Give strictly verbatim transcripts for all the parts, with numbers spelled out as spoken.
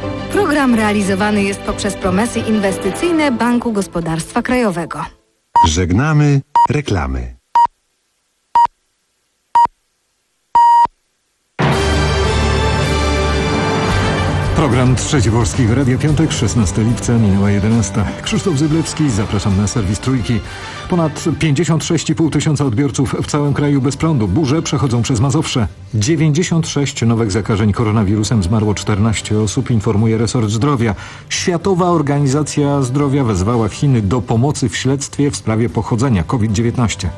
Program realizowany jest poprzez promesy inwestycyjne Banku Gospodarstwa Krajowego. Żegnamy reklamy. Program Trzeci Polskiego Radia Piątek, szesnastego lipca, minęła jedenasta. Krzysztof Zyblewski, zapraszam na serwis Trójki. Ponad pięćdziesiąt sześć i pół tysiąca odbiorców w całym kraju bez prądu. Burze przechodzą przez Mazowsze. dziewięćdziesiąt sześć nowych zakażeń koronawirusem, zmarło czternaście osób, informuje resort zdrowia. Światowa Organizacja Zdrowia wezwała Chiny do pomocy w śledztwie w sprawie pochodzenia COVID dziewiętnaście.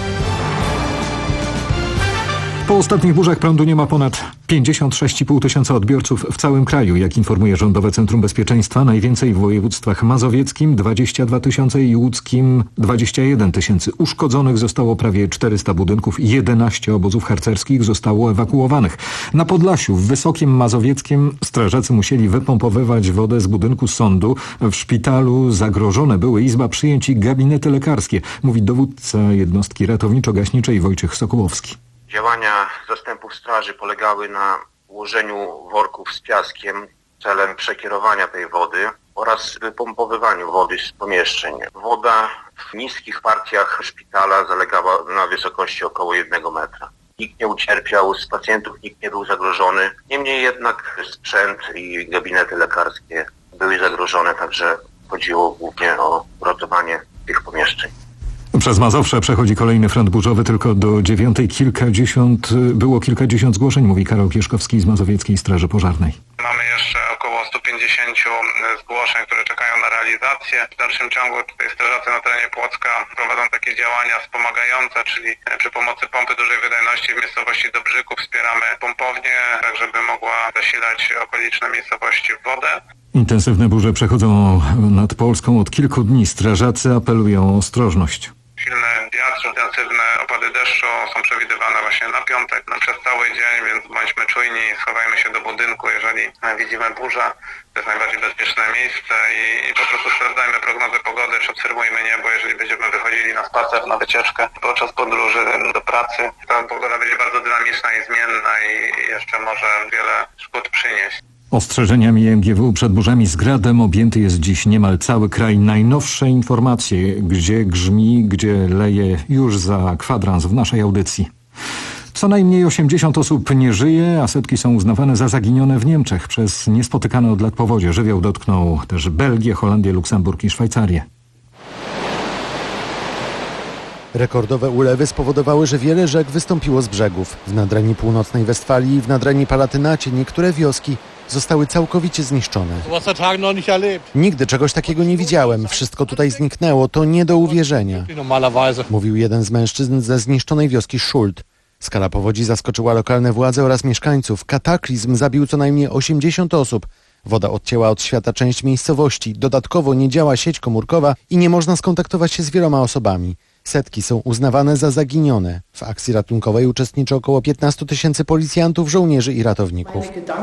Po ostatnich burzach prądu nie ma ponad pięćdziesiąt sześć i pół tysiąca odbiorców w całym kraju. Jak informuje Rządowe Centrum Bezpieczeństwa, najwięcej w województwach mazowieckim dwadzieścia dwa tysiące i łódzkim dwadzieścia jeden tysięcy. Uszkodzonych zostało prawie czterysta budynków, jedenaście obozów harcerskich zostało ewakuowanych. Na Podlasiu, w Wysokiem Mazowieckim, strażacy musieli wypompowywać wodę z budynku sądu. W szpitalu zagrożone były izba przyjęć i gabinety lekarskie, mówi dowódca jednostki ratowniczo-gaśniczej Wojciech Sokołowski. Działania zastępów straży polegały na ułożeniu worków z piaskiem celem przekierowania tej wody oraz wypompowywaniu wody z pomieszczeń. Woda w niskich partiach szpitala zalegała na wysokości około jednego metra. Nikt nie ucierpiał z pacjentów, nikt nie był zagrożony. Niemniej jednak sprzęt i gabinety lekarskie były zagrożone, także chodziło głównie o uratowanie tych pomieszczeń. Przez Mazowsze przechodzi kolejny front burzowy, tylko do dziewiątej kilkadziesiąt, było kilkadziesiąt zgłoszeń, mówi Karol Kieszkowski z Mazowieckiej Straży Pożarnej. Mamy jeszcze około stu pięćdziesięciu zgłoszeń, które czekają na realizację. W dalszym ciągu tutaj strażacy na terenie Płocka prowadzą takie działania wspomagające, czyli przy pomocy pompy dużej wydajności w miejscowości Dobrzyków wspieramy pompownię, tak żeby mogła zasilać okoliczne miejscowości w wodę. Intensywne burze przechodzą nad Polską od kilku dni. Strażacy apelują o ostrożność. Silny wiatr, intensywne opady deszczu są przewidywane właśnie na piątek, no przez cały dzień, więc bądźmy czujni, schowajmy się do budynku, jeżeli widzimy burzę. To jest najbardziej bezpieczne miejsce i, i po prostu sprawdzajmy prognozę pogody, czy obserwujmy niebo, jeżeli będziemy wychodzili na spacer, na wycieczkę podczas podróży do pracy. Ta pogoda będzie bardzo dynamiczna i zmienna i jeszcze może wiele szkód przynieść. Ostrzeżeniami M G W przed burzami z gradem objęty jest dziś niemal cały kraj. Najnowsze informacje, gdzie grzmi, gdzie leje, już za kwadrans w naszej audycji. Co najmniej osiemdziesiąt osób nie żyje, a setki są uznawane za zaginione w Niemczech przez niespotykane od lat powodzie. Żywioł dotknął też Belgię, Holandię, Luksemburg i Szwajcarię. Rekordowe ulewy spowodowały, że wiele rzek wystąpiło z brzegów. W Nadrenii Północnej Westfalii i w Nadrenii Palatynacie niektóre wioski zostały całkowicie zniszczone. Nigdy czegoś takiego nie widziałem. Wszystko tutaj zniknęło. To nie do uwierzenia, mówił jeden z mężczyzn ze zniszczonej wioski Schuld. Skala powodzi zaskoczyła lokalne władze oraz mieszkańców. Kataklizm zabił co najmniej osiemdziesiąt osób. Woda odcięła od świata część miejscowości. Dodatkowo nie działa sieć komórkowa i nie można skontaktować się z wieloma osobami. Setki są uznawane za zaginione. W akcji ratunkowej uczestniczy około piętnastu tysięcy policjantów, żołnierzy i ratowników.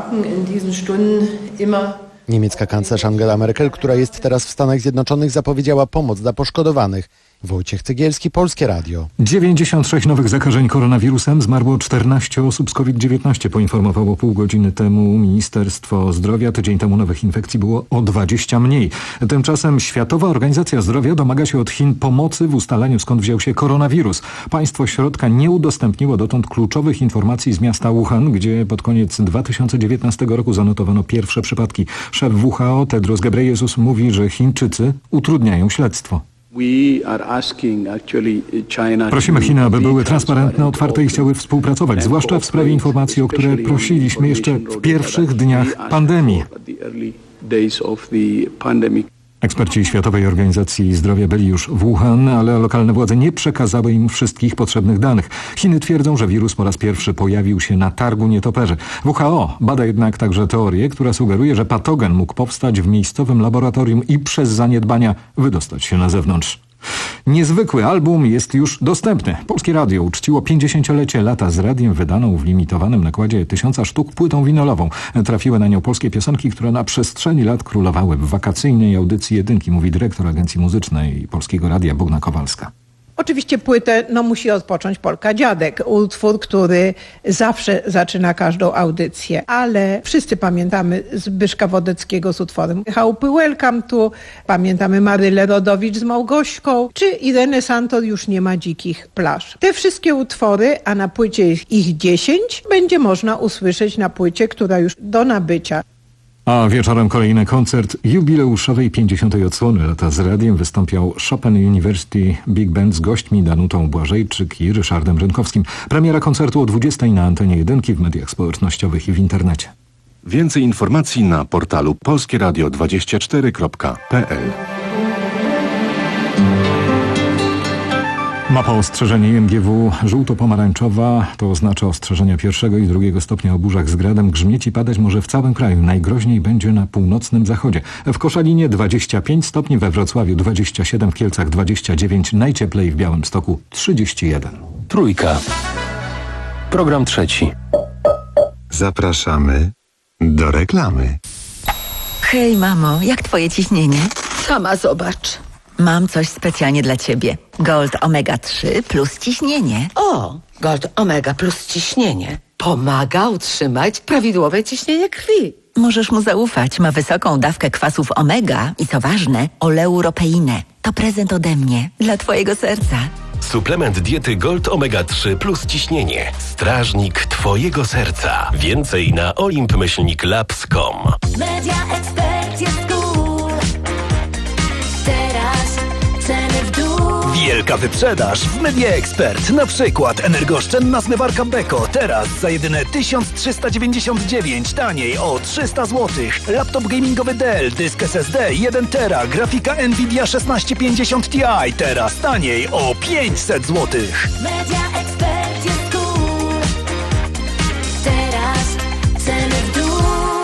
Niemiecka kanclerz Angela Merkel, która jest teraz w Stanach Zjednoczonych, zapowiedziała pomoc dla poszkodowanych. Wojciech Cegielski, Polskie Radio. dziewięćdziesiąt sześć nowych zakażeń koronawirusem, zmarło czternaście osób z COVID dziewiętnaście, poinformowało pół godziny temu Ministerstwo Zdrowia. Tydzień temu nowych infekcji było o dwadzieścia mniej. Tymczasem Światowa Organizacja Zdrowia domaga się od Chin pomocy w ustaleniu, skąd wziął się koronawirus. Państwo środka nie udostępniło dotąd kluczowych informacji z miasta Wuhan, gdzie pod koniec dwa tysiące dziewiętnastego roku zanotowano pierwsze przypadki. Szef W H O Tedros Ghebreyesus mówi, że Chińczycy utrudniają śledztwo. Prosimy Chiny, aby były transparentne, otwarte i chciały współpracować, zwłaszcza w sprawie informacji, o które prosiliśmy jeszcze w pierwszych dniach pandemii. Eksperci Światowej Organizacji Zdrowia byli już w Wuhan, ale lokalne władze nie przekazały im wszystkich potrzebnych danych. Chiny twierdzą, że wirus po raz pierwszy pojawił się na targu nietoperzy. W H O bada jednak także teorię, która sugeruje, że patogen mógł powstać w miejscowym laboratorium i przez zaniedbania wydostać się na zewnątrz. Niezwykły album jest już dostępny. Polskie Radio uczciło pięćdziesięciolecie lata z radiem wydaną w limitowanym nakładzie tysiąca sztuk płytą winylową. Trafiły na nią polskie piosenki, które na przestrzeni lat królowały w wakacyjnej audycji Jedynki, mówi dyrektor Agencji Muzycznej Polskiego Radia Bogna Kowalska. Oczywiście płytę no, musi odpocząć Polka Dziadek, utwór, który zawsze zaczyna każdą audycję, ale wszyscy pamiętamy Zbyszka Wodeckiego z utworem Chałupy Welcome tu, pamiętamy Marylę Rodowicz z Małgośką, czy Irenę Santor Już nie ma dzikich plaż. Te wszystkie utwory, a na płycie jest ich dziesięć, będzie można usłyszeć na płycie, która już do nabycia. A wieczorem kolejny koncert jubileuszowej pięćdziesiątej odsłony Lata z radiem wystąpiał Chopin University Big Band z gośćmi Danutą Błażejczyk i Ryszardem Rynkowskim. Premiera koncertu o dwudziestej na antenie jedynki w mediach społecznościowych i w internecie. Więcej informacji na portalu polskie radio dwadzieścia cztery kropka p l. Mapa ostrzeżenia I M G W żółto-pomarańczowa to oznacza ostrzeżenia pierwszego i drugiego stopnia o burzach z gradem. Grzmieć i padać może w całym kraju. Najgroźniej będzie na północnym zachodzie. W Koszalinie dwadzieścia pięć stopni, we Wrocławiu dwadzieścia siedem, w Kielcach dwadzieścia dziewięć, najcieplej w Białymstoku trzydzieści jeden. Trójka. Program trzeci. Zapraszamy do reklamy. Hej mamo, jak twoje ciśnienie? Sama zobacz. Mam coś specjalnie dla ciebie. Gold Omega trzy plus ciśnienie. O, Gold Omega plus ciśnienie. Pomaga utrzymać prawidłowe ciśnienie krwi. Możesz mu zaufać. Ma wysoką dawkę kwasów omega i co ważne, oleuropeinę. To prezent ode mnie, dla twojego serca. Suplement diety Gold Omega trzy plus ciśnienie. Strażnik twojego serca. Więcej na olimp myślnik labs kropka com. Media Expert jest cool. Teraz ceny w dół. Wielka wyprzedaż w Media Expert. Na przykład energooszczędna zmywarka Beko. Teraz za jedyne tysiąc trzysta dziewięćdziesiąt dziewięć. Taniej o trzysta złotych. Laptop gamingowy Dell. Dysk S S D jeden tera. Grafika Nvidia szesnaście pięćdziesiąt Ti. Teraz taniej o pięćset złotych. Media Expert jest cool. Teraz ceny w dół.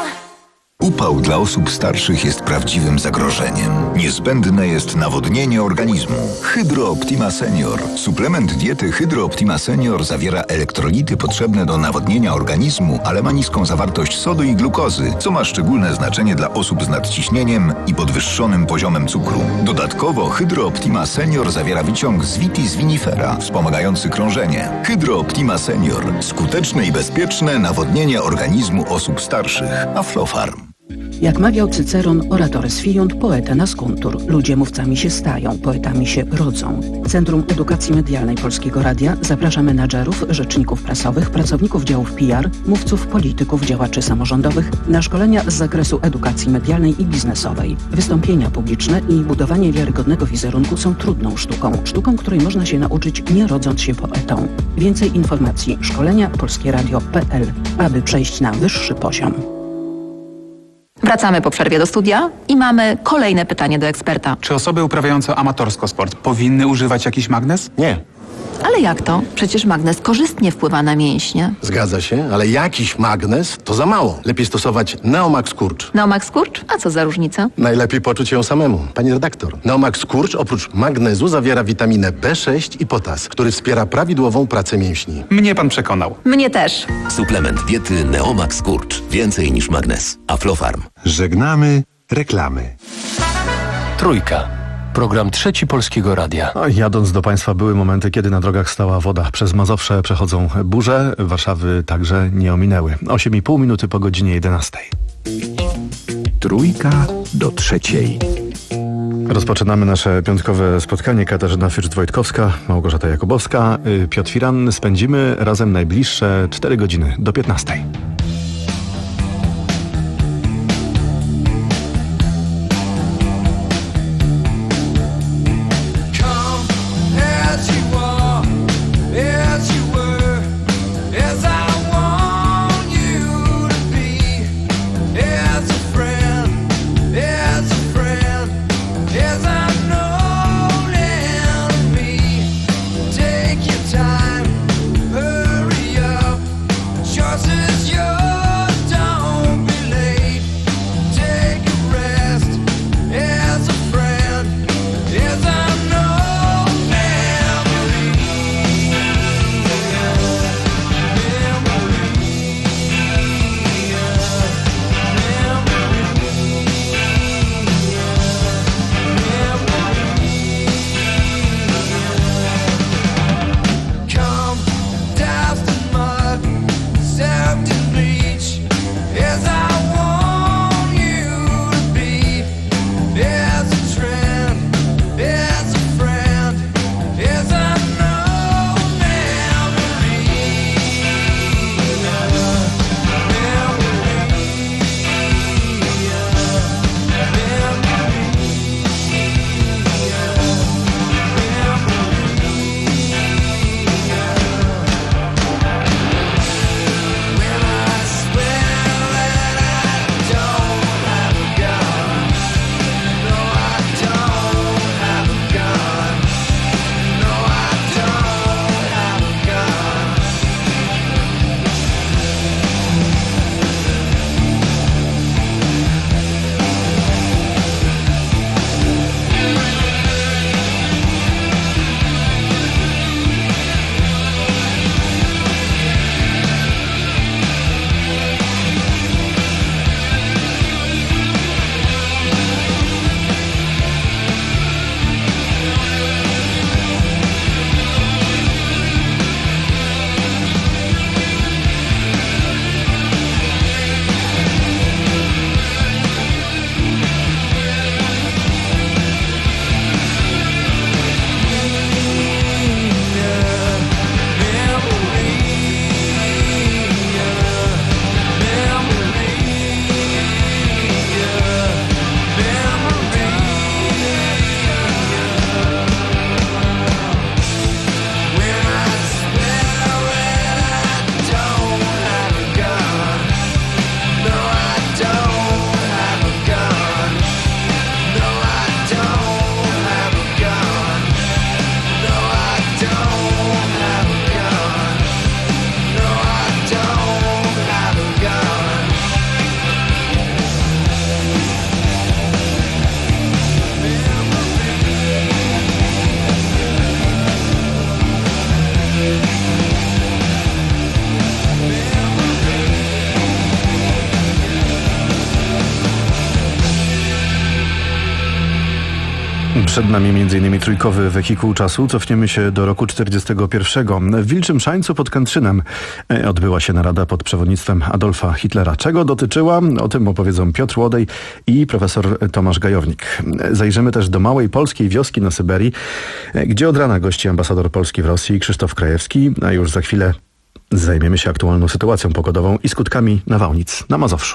Upał dla osób starszych jest prawdziwym zagrożeniem. Niezbędne jest nawodnienie organizmu. Hydro Optima Senior. Suplement diety Hydro Optima Senior zawiera elektrolity potrzebne do nawodnienia organizmu, ale ma niską zawartość sodu i glukozy, co ma szczególne znaczenie dla osób z nadciśnieniem i podwyższonym poziomem cukru. Dodatkowo Hydro Optima Senior zawiera wyciąg z vitis vinifera, wspomagający krążenie. Hydro Optima Senior. Skuteczne i bezpieczne nawodnienie organizmu osób starszych. Aflofarm. Jak mawiał Cyceron, oratores fiunt, poeta nascuntur. Ludzie mówcami się stają, poetami się rodzą. Centrum Edukacji Medialnej Polskiego Radia zaprasza menadżerów, rzeczników prasowych, pracowników działów P R, mówców, polityków, działaczy samorządowych na szkolenia z zakresu edukacji medialnej i biznesowej. Wystąpienia publiczne i budowanie wiarygodnego wizerunku są trudną sztuką. Sztuką, której można się nauczyć, nie rodząc się poetą. Więcej informacji szkolenia polskieradio kropka p l, aby przejść na wyższy poziom. Wracamy po przerwie do studia i mamy kolejne pytanie do eksperta. Czy osoby uprawiające amatorsko sport powinny używać jakiś magnez? Nie. Ale jak to? Przecież magnez korzystnie wpływa na mięśnie. Zgadza się, ale jakiś magnez to za mało. Lepiej stosować Neomax Skurcz. Neomax Skurcz? A co za różnica? Najlepiej poczuć ją samemu. Pani redaktor, Neomax Skurcz oprócz magnezu zawiera witaminę B sześć i potas, który wspiera prawidłową pracę mięśni. Mnie pan przekonał. Mnie też. Suplement diety Neomax Skurcz. Więcej niż magnez. Aflofarm. Żegnamy reklamy. Trójka. Program trzeci Polskiego Radia. A jadąc do Państwa były momenty, kiedy na drogach stała woda. Przez Mazowsze przechodzą burze, Warszawy także nie ominęły. osiem i pół minuty po godzinie jedenastej. Trójka do trzeciej. Rozpoczynamy nasze piątkowe spotkanie. Katarzyna Fürst-Wojtkowska, Małgorzata Jakubowska, Piotr Firan. Spędzimy razem najbliższe cztery godziny do piętnastej. Yours is yours. Przed nami między innymi trójkowy wehikuł czasu. Cofniemy się do roku czterdziestego pierwszego. W Wilczym Szańcu pod Kętrzynem odbyła się narada pod przewodnictwem Adolfa Hitlera. Czego dotyczyła? O tym opowiedzą Piotr Łodej i profesor Tomasz Gajownik. Zajrzymy też do małej polskiej wioski na Syberii, gdzie od rana gości ambasador Polski w Rosji Krzysztof Krajewski, a już za chwilę zajmiemy się aktualną sytuacją pogodową i skutkami nawałnic na Mazowszu.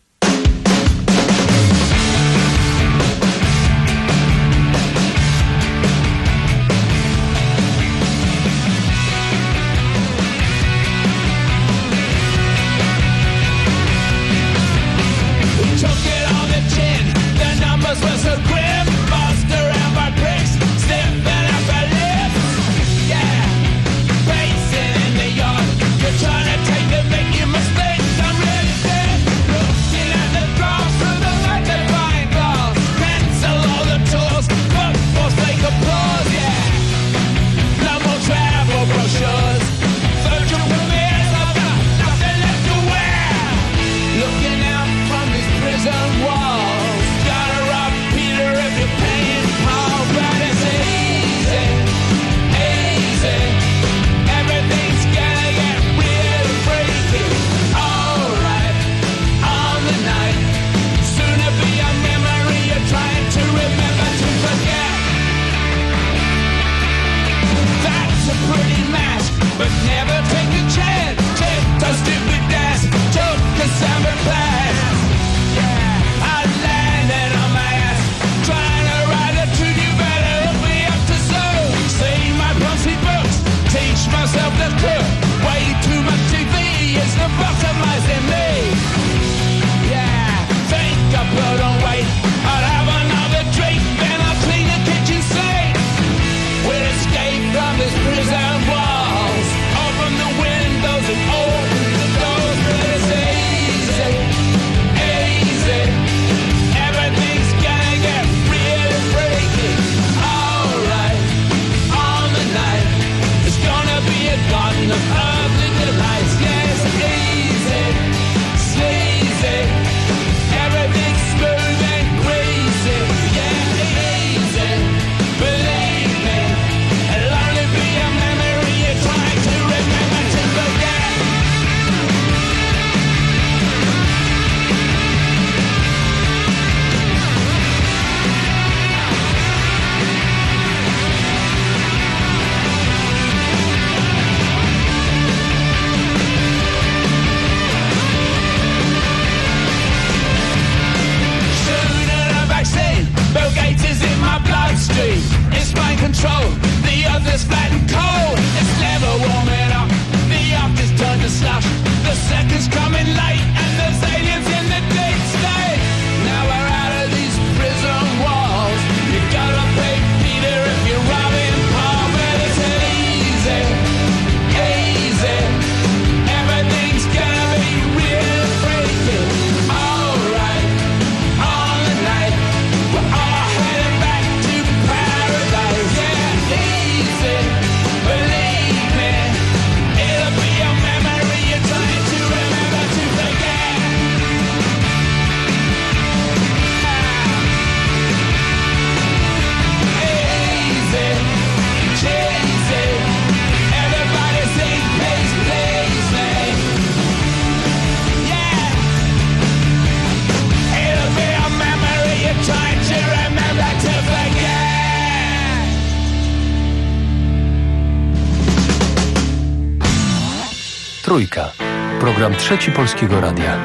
Trójka. Program Trzeci Polskiego Radia.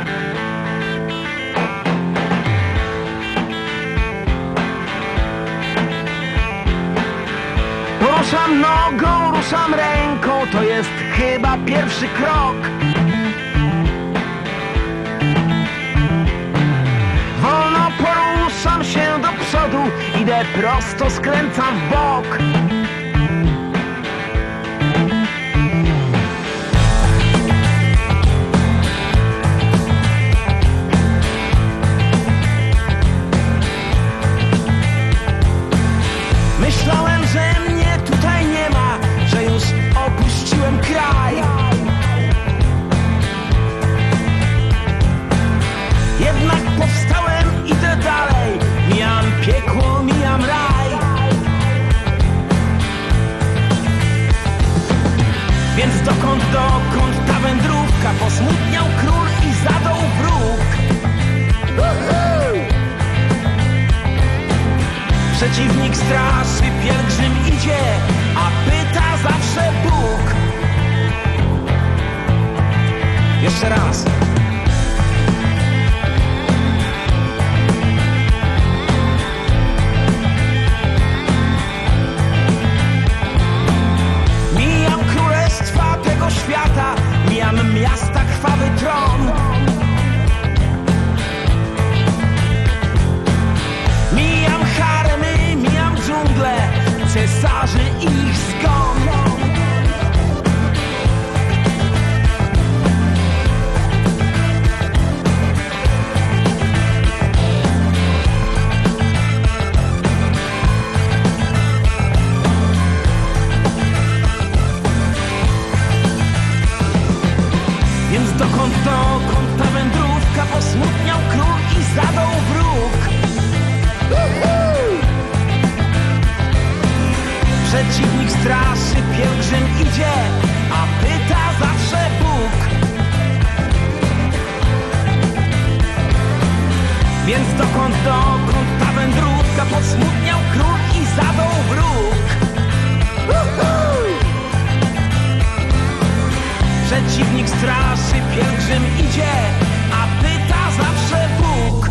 Ruszam nogą, ruszam ręką, to jest chyba pierwszy krok. Wolno poruszam się do przodu, idę prosto, skręcam w bok. Myślałem, że mnie tutaj nie ma, że już opuściłem kraj. Jednak powstałem, idę dalej, mijam piekło, mijam raj. Przeciwnik straszy, pielgrzym idzie, a pyta zawsze Bóg. Jeszcze raz. Mijam królestwa tego świata, mijam miasta, krwawy tron. Mijam haremy, mijam dżunglę, cesarzy i ich zgon. Więc dokąd, dokąd ta wędrówka, posmutniał król i zadał wróg. Przeciwnik straszy, pielgrzym idzie, a pyta zawsze Bóg. Więc dokąd, dokąd ta wędrówka, posmutniał król i zadał wróg. Przeciwnik straszy, pielgrzym idzie, a pyta zawsze Bóg.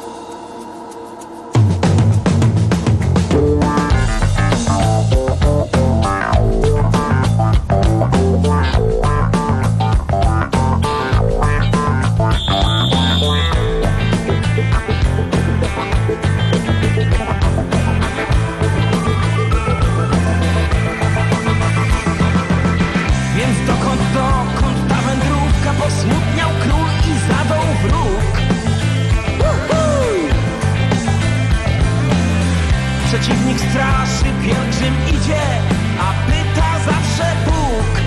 Więc dokąd, dokąd ta wędrówka, posmutniał król i zadał wróg. Przeciwnik straszy, pielgrzym idzie, a pyta zawsze Bóg.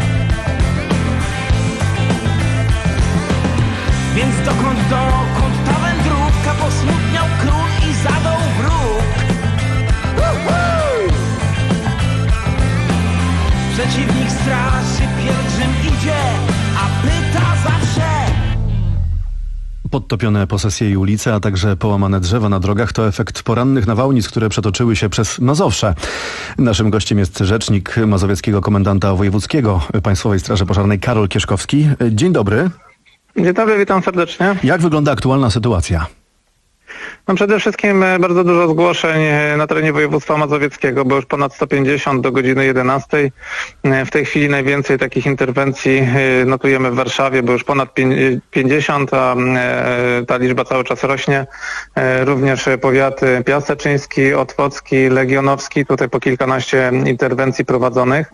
Więc dokąd, dokąd ta wędrówka, posmutniał król i zadał wróg. Przeciwnik straszy, pielgrzym idzie, a pyta zawsze. Podtopione posesje i ulice, a także połamane drzewa na drogach to efekt porannych nawałnic, które przetoczyły się przez Mazowsze. Naszym gościem jest rzecznik mazowieckiego komendanta wojewódzkiego Państwowej Straży Pożarnej Karol Kieszkowski. Dzień dobry. Dzień dobry, witam serdecznie. Jak wygląda aktualna sytuacja? No przede wszystkim bardzo dużo zgłoszeń na terenie województwa mazowieckiego, bo już ponad sto pięćdziesiąt do godziny jedenastej. W tej chwili najwięcej takich interwencji notujemy w Warszawie, bo już ponad pięćdziesiąt, a ta liczba cały czas rośnie. Również powiaty piaseczyński, otwocki, legionowski, tutaj po kilkanaście interwencji prowadzonych.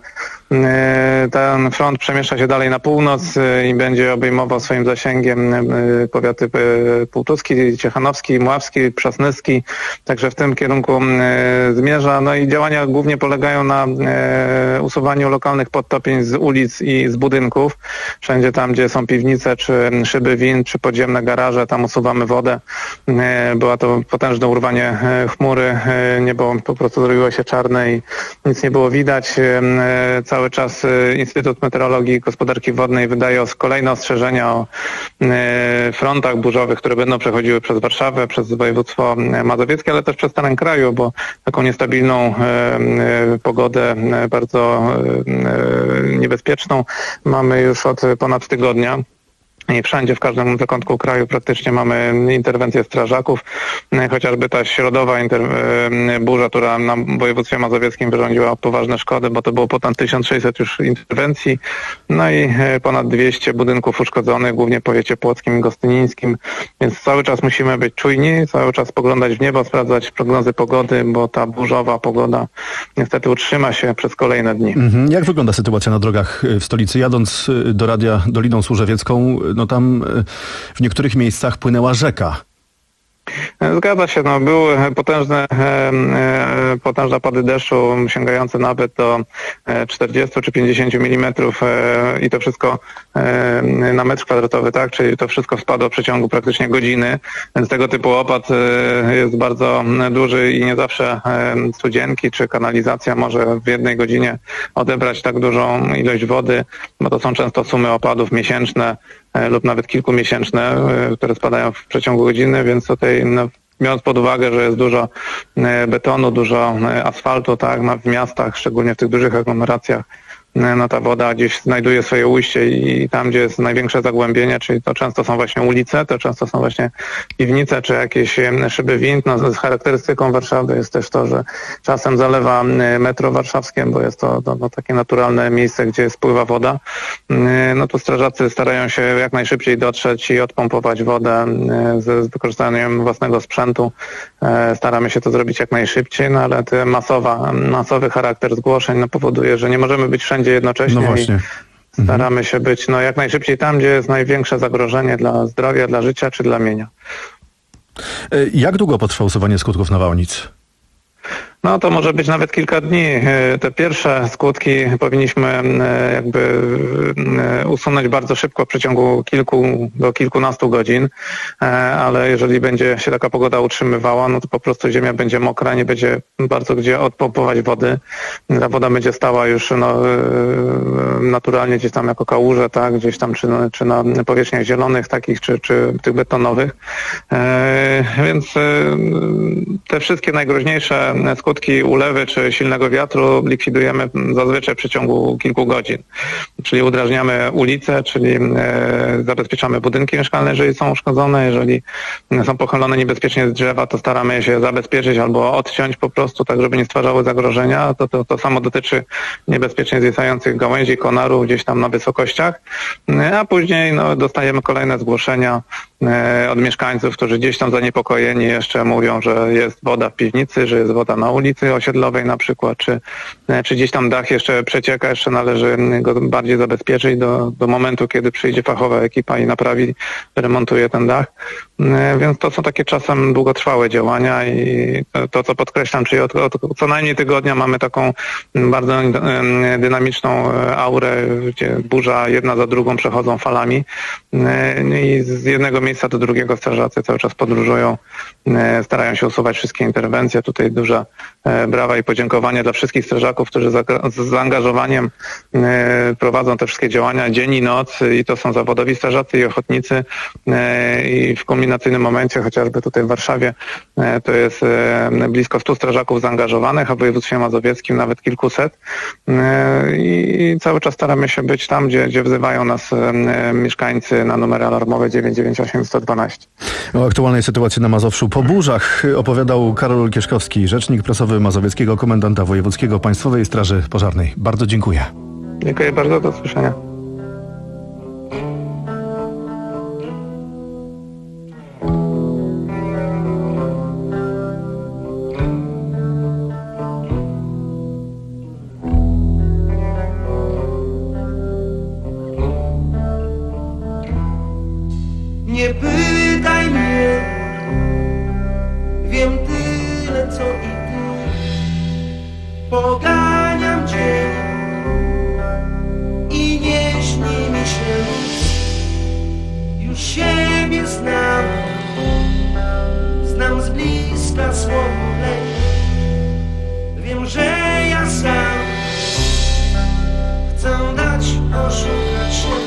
Ten front przemieszcza się dalej na północ i będzie obejmował swoim zasięgiem powiaty półtuski, ciechanowski, mławski, przasnyski, także w tym kierunku zmierza. No i działania głównie polegają na usuwaniu lokalnych podtopień z ulic i z budynków. Wszędzie tam, gdzie są piwnice, czy szyby win, czy podziemne garaże, tam usuwamy wodę. Była to potężne urwanie chmury, niebo po prostu zrobiło się czarne i nic nie było widać. Cały czas Instytut Meteorologii i Gospodarki Wodnej wydaje kolejne ostrzeżenia o frontach burzowych, które będą przechodziły przez Warszawę, przez województwo mazowieckie, ale też przez teren kraju, bo taką niestabilną pogodę, bardzo niebezpieczną mamy już od ponad tygodnia. I wszędzie, w każdym zakątku kraju praktycznie mamy interwencję strażaków. Chociażby ta środowa burza, która na województwie mazowieckim wyrządziła poważne szkody, bo to było ponad tysiąc sześćset już interwencji. No i ponad dwieście budynków uszkodzonych, głównie w powiecie płockim i gostynińskim. Więc cały czas musimy być czujni, cały czas spoglądać w niebo, sprawdzać prognozy pogody, bo ta burzowa pogoda niestety utrzyma się przez kolejne dni. Mhm. Jak wygląda sytuacja na drogach w stolicy? Jadąc do radia Doliną Służewiecką, no tam w niektórych miejscach płynęła rzeka. Zgadza się, no były potężne, e, potężne opady deszczu, sięgające nawet do czterdziestu czy pięćdziesięciu milimetrów e, i to wszystko e, na metr kwadratowy, tak? Czyli to wszystko spadło w przeciągu praktycznie godziny, więc tego typu opad e, jest bardzo duży i nie zawsze e, studzienki czy kanalizacja może w jednej godzinie odebrać tak dużą ilość wody, bo to są często sumy opadów miesięczne e, lub nawet kilkumiesięczne, e, które spadają w przeciągu godziny, więc tutaj no, biorąc pod uwagę, że jest dużo betonu, dużo asfaltu, tak, w miastach, szczególnie w tych dużych aglomeracjach, no ta woda gdzieś znajduje swoje ujście i tam, gdzie jest największe zagłębienie, czyli to często są właśnie ulice, to często są właśnie piwnice, czy jakieś szyby wind. No, z charakterystyką Warszawy jest też to, że czasem zalewa metro warszawskie, bo jest to, to, to takie naturalne miejsce, gdzie spływa woda. No to strażacy starają się jak najszybciej dotrzeć i odpompować wodę z wykorzystaniem własnego sprzętu. Staramy się to zrobić jak najszybciej, no ale ten masowa, masowy charakter zgłoszeń no, powoduje, że nie możemy być wszędzie jednocześnie no właśnie. i staramy się być no, jak najszybciej tam, gdzie jest największe zagrożenie dla zdrowia, dla życia czy dla mienia. Jak długo potrwa usuwanie skutków nawałnic? No to może być nawet kilka dni. Te pierwsze skutki powinniśmy jakby usunąć bardzo szybko w przeciągu kilku do kilkunastu godzin, ale jeżeli będzie się taka pogoda utrzymywała, no to po prostu ziemia będzie mokra, nie będzie bardzo gdzie odpompować wody. Ta woda będzie stała już no, naturalnie gdzieś tam jako kałuże, tak, gdzieś tam czy, czy na powierzchniach zielonych takich, czy, czy tych betonowych. Więc te wszystkie najgroźniejsze skutki skutki ulewy czy silnego wiatru likwidujemy zazwyczaj w przeciągu kilku godzin. Czyli udrażniamy ulice, czyli e, zabezpieczamy budynki mieszkalne, jeżeli są uszkodzone. Jeżeli są pochylone niebezpiecznie z drzewa, to staramy się zabezpieczyć albo odciąć po prostu, tak żeby nie stwarzały zagrożenia. To, to, to samo dotyczy niebezpiecznie zwisających gałęzi, konarów gdzieś tam na wysokościach. A później no, dostajemy kolejne zgłoszenia e, od mieszkańców, którzy gdzieś tam zaniepokojeni jeszcze mówią, że jest woda w piwnicy, że jest woda na ulicy osiedlowej na przykład, czy, czy gdzieś tam dach jeszcze przecieka, jeszcze należy go bardziej zabezpieczyć do, do momentu, kiedy przyjdzie fachowa ekipa i naprawi, remontuje ten dach. Więc to są takie czasem długotrwałe działania i to, to co podkreślam, czyli od, od co najmniej tygodnia mamy taką bardzo dynamiczną aurę, gdzie burza jedna za drugą przechodzą falami i z jednego miejsca do drugiego strażacy cały czas podróżują, starają się usuwać wszystkie interwencje. Tutaj duża brawa i podziękowanie dla wszystkich strażaków, którzy z zaangażowaniem prowadzą te wszystkie działania dzień i noc i to są zawodowi strażacy i ochotnicy i w kulminacyjnym momencie, chociażby tutaj w Warszawie, to jest blisko stu strażaków zaangażowanych, a w województwie mazowieckim nawet kilkuset i cały czas staramy się być tam, gdzie, gdzie wzywają nas mieszkańcy na numery alarmowe dziewięć dziewięć osiem jeden dwa dwa. O aktualnej sytuacji na Mazowszu po burzach opowiadał Karol Kieszkowski, rzecznik prasowy Mazowieckiego Komendanta Wojewódzkiego Państwowej Straży Pożarnej. Bardzo dziękuję. Dziękuję bardzo, do usłyszenia. Nie pytaj mnie, wiem tyle co i ty. Poganiam cię i nie śni mi się nic. Już siebie znam, znam z bliska słowo lęk. Wiem, że ja sam chcę dać oszukać się.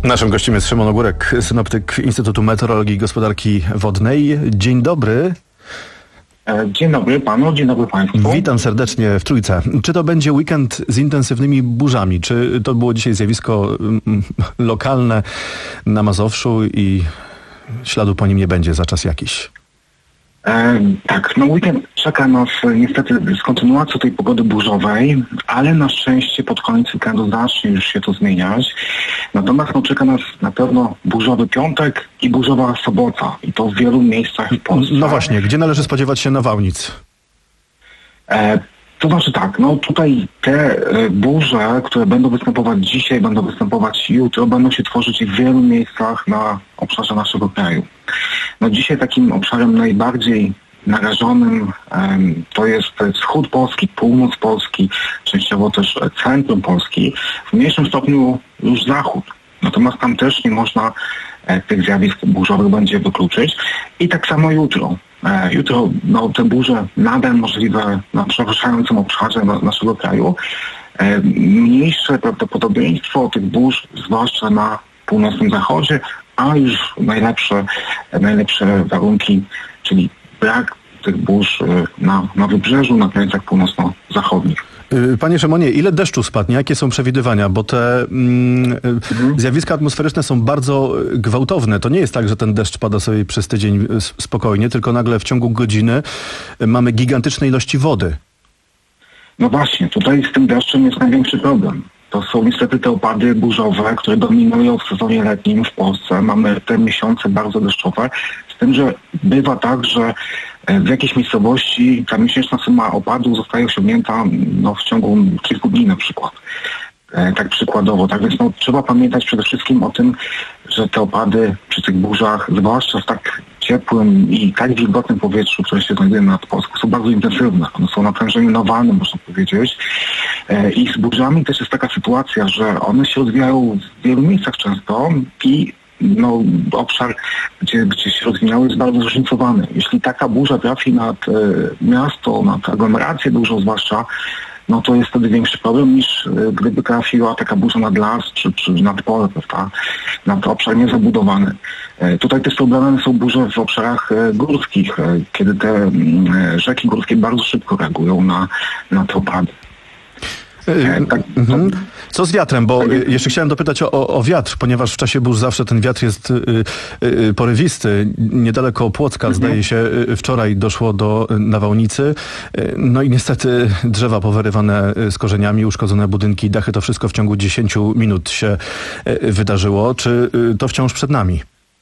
Naszym gościem jest Szymon Ogórek, synoptyk Instytutu Meteorologii i Gospodarki Wodnej. Dzień dobry. Dzień dobry panu, dzień dobry państwu. Witam serdecznie w Trójce. Czy to będzie weekend z intensywnymi burzami? Czy to było dzisiaj zjawisko mm, lokalne na Mazowszu i śladu po nim nie będzie za czas jakiś? E, tak, no weekend czeka nas niestety z kontynuacją tej pogody burzowej, ale na szczęście pod koniec weekendu zacznie już się to zmieniać. Natomiast no, czeka nas na pewno burzowy piątek i burzowa sobota i to w wielu miejscach w Polsce. No właśnie, gdzie należy spodziewać się nawałnic? E, to znaczy tak, no tutaj te e, burze, które będą występować dzisiaj, będą występować jutro, będą się tworzyć w wielu miejscach na obszarze naszego kraju. No dzisiaj takim obszarem najbardziej narażonym um, to jest wschód Polski, północ Polski, częściowo też centrum Polski, w mniejszym stopniu już zachód. Natomiast tam też nie można e, tych zjawisk burzowych będzie wykluczyć. I tak samo jutro. E, jutro no, te burze nadal możliwe na przewyższającym obszarze na, naszego kraju. E, mniejsze prawdopodobieństwo tych burz, zwłaszcza na północnym zachodzie, a już najlepsze, najlepsze warunki, czyli brak tych burz na, na wybrzeżu, na krańcach północno-zachodnich. Panie Szymonie, ile deszczu spadnie? Jakie są przewidywania? Bo te mm, mhm. zjawiska atmosferyczne są bardzo gwałtowne. To nie jest tak, że ten deszcz pada sobie przez tydzień spokojnie, tylko nagle w ciągu godziny mamy gigantyczne ilości wody. No właśnie, tutaj z tym deszczem jest największy problem. To są niestety te opady burzowe, które dominują w sezonie letnim w Polsce. Mamy te miesiące bardzo deszczowe, z tym, że bywa tak, że w jakiejś miejscowości ta miesięczna suma opadów zostaje osiągnięta no, w ciągu kilku dni na przykład. E, tak przykładowo. Tak więc no, trzeba pamiętać przede wszystkim o tym, że te opady przy tych burzach, zwłaszcza w tak ciepłym i tak wilgotnym powietrzu, które się znajduje nad Polską, są bardzo intensywne. One są natężeniem nawalnym, można powiedzieć. E, I z burzami też jest taka sytuacja, że one się odwijają w wielu miejscach często i no, obszar, gdzie, gdzie się rozwinęły, jest bardzo zróżnicowany. Jeśli taka burza trafi nad e, miasto, nad aglomerację dużą zwłaszcza, no to jest wtedy większy problem niż e, gdyby trafiła taka burza nad las czy, czy nad pole, prawda? Nad obszar niezabudowany. E, tutaj też problemem są burze w obszarach e, górskich, e, kiedy te e, rzeki górskie bardzo szybko reagują na, na te opady. E, tak, mhm. Co z wiatrem? Bo jeszcze chciałem dopytać o, o wiatr, ponieważ w czasie burz zawsze ten wiatr jest y, y, porywisty. Niedaleko Płocka, mhm. zdaje się, wczoraj doszło do nawałnicy. No i niestety drzewa powyrywane z korzeniami, uszkodzone budynki, dachy, to wszystko w ciągu dziesięciu minut się wydarzyło. Czy to wciąż przed nami?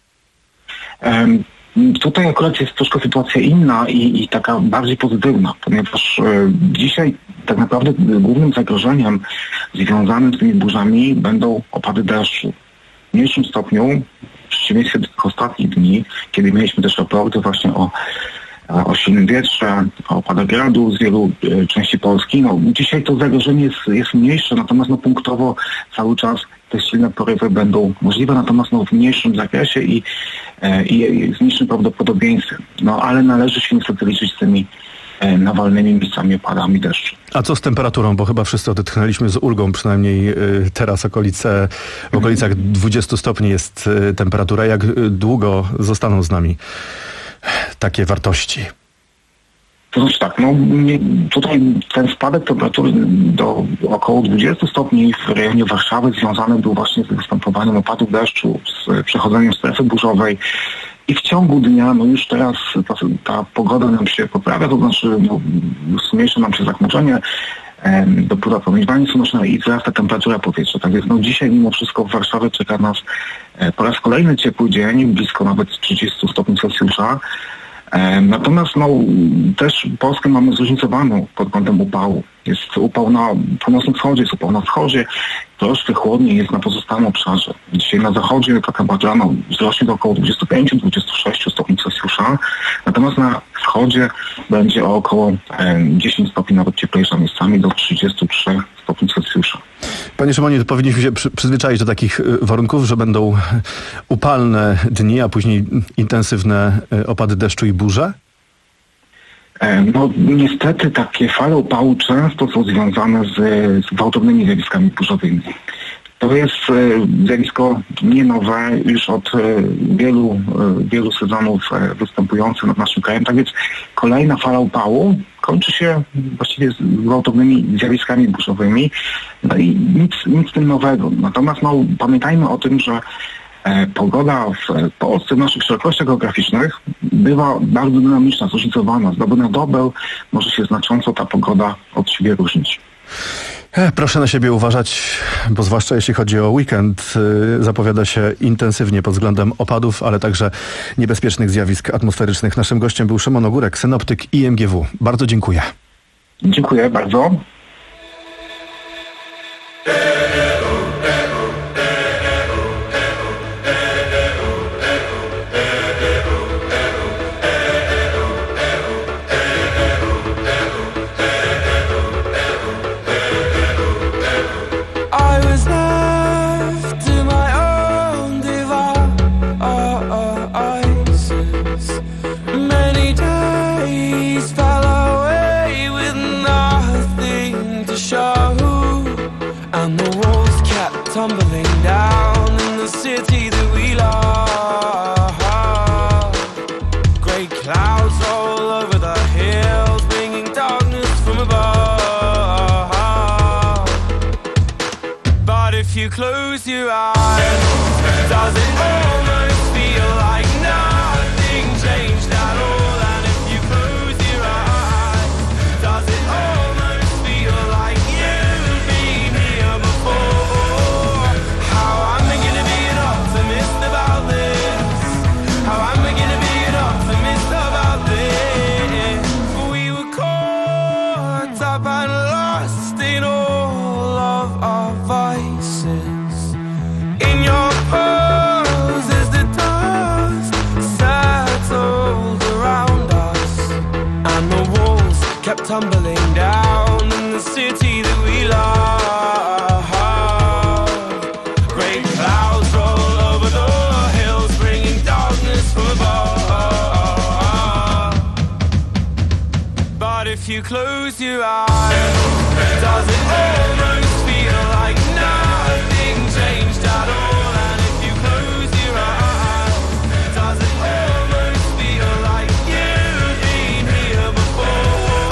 Um. Tutaj akurat jest troszkę sytuacja inna i, i taka bardziej pozytywna, ponieważ e, dzisiaj tak naprawdę głównym zagrożeniem związanym z tymi burzami będą opady deszczu. W mniejszym stopniu, w przeciwieństwie do tych ostatnich dni, kiedy mieliśmy też raporty właśnie o, o silnym wietrze, o opadach gradu z wielu e, części Polski. No, dzisiaj to zagrożenie jest, jest mniejsze, natomiast no, punktowo cały czas te silne porywy będą możliwe, natomiast no, w mniejszym zakresie i, e, i z mniejszym prawdopodobieństwem. No ale należy się niestety liczyć z tymi e, nawalnymi miejscami opadami deszczu. A co z temperaturą? Bo chyba wszyscy odetchnęliśmy z ulgą, przynajmniej e, teraz okolice, w okolicach dwudziestu stopni jest e, temperatura. Jak długo zostaną z nami takie wartości? To znaczy tak, no nie, tutaj ten spadek temperatury do około dwudziestu stopni w rejonie Warszawy związany był właśnie z występowaniem opadów deszczu, z przechodzeniem strefy burzowej i w ciągu dnia, no już teraz ta, ta pogoda nam się poprawia, to znaczy no, zmniejsza nam się zachmurzenie, dopływa promieniowanie słoneczne i wzrasta temperatura powietrza. Tak więc no, dzisiaj mimo wszystko w Warszawie czeka nas po raz kolejny ciepły dzień, blisko nawet trzydziestu stopni Celsjusza. Natomiast no, też Polskę mamy zróżnicowaną pod kątem upału. Jest upał na północnym wschodzie, jest upał na wschodzie, troszkę chłodniej jest na pozostałym obszarze. Dzisiaj na zachodzie taka temperatura no, wzrośnie do około dwudziestu pięciu do dwudziestu sześciu stopni Celsjusza, natomiast na wschodzie będzie o około e, dziesięć stopni nawet cieplejsza, miejscami do trzydziestu trzech stopni Celsjusza. Panie Szymonie, to powinniśmy się przy, przyzwyczaić do takich warunków, że będą upalne dni, a później intensywne opady deszczu i burze? No niestety takie fale upału często są związane z, z gwałtownymi zjawiskami burzowymi. To jest zjawisko nie nowe, już od wielu, wielu sezonów występujące nad naszym krajem. Tak więc kolejna fala upału kończy się właściwie z gwałtownymi zjawiskami burzowymi. No i nic, nic w tym nowego. Natomiast no, pamiętajmy o tym, że pogoda w Polsce, w naszych szerokościach geograficznych bywa bardzo dynamiczna, zróżnicowana. Z doby na dobę może się znacząco ta pogoda od siebie różnić. Proszę na siebie uważać, bo zwłaszcza jeśli chodzi o weekend, zapowiada się intensywnie pod względem opadów, ale także niebezpiecznych zjawisk atmosferycznych. Naszym gościem był Szymon Ogórek, synoptyk I M G W. Bardzo dziękuję. Dziękuję bardzo. Tumbling down in the city that we love. Great clouds roll over the hills, bringing darkness from above. But if you close your eyes, does it almost feel like nothing changed at all? And if you close your eyes, does it almost feel like you've been here before? Tumbling down in the city that we love. Great clouds roll over the hills, bringing darkness from above. But if you close your eyes, does it almost feel like nothing changed at all? And if you close your eyes, does it almost feel like you've been here before?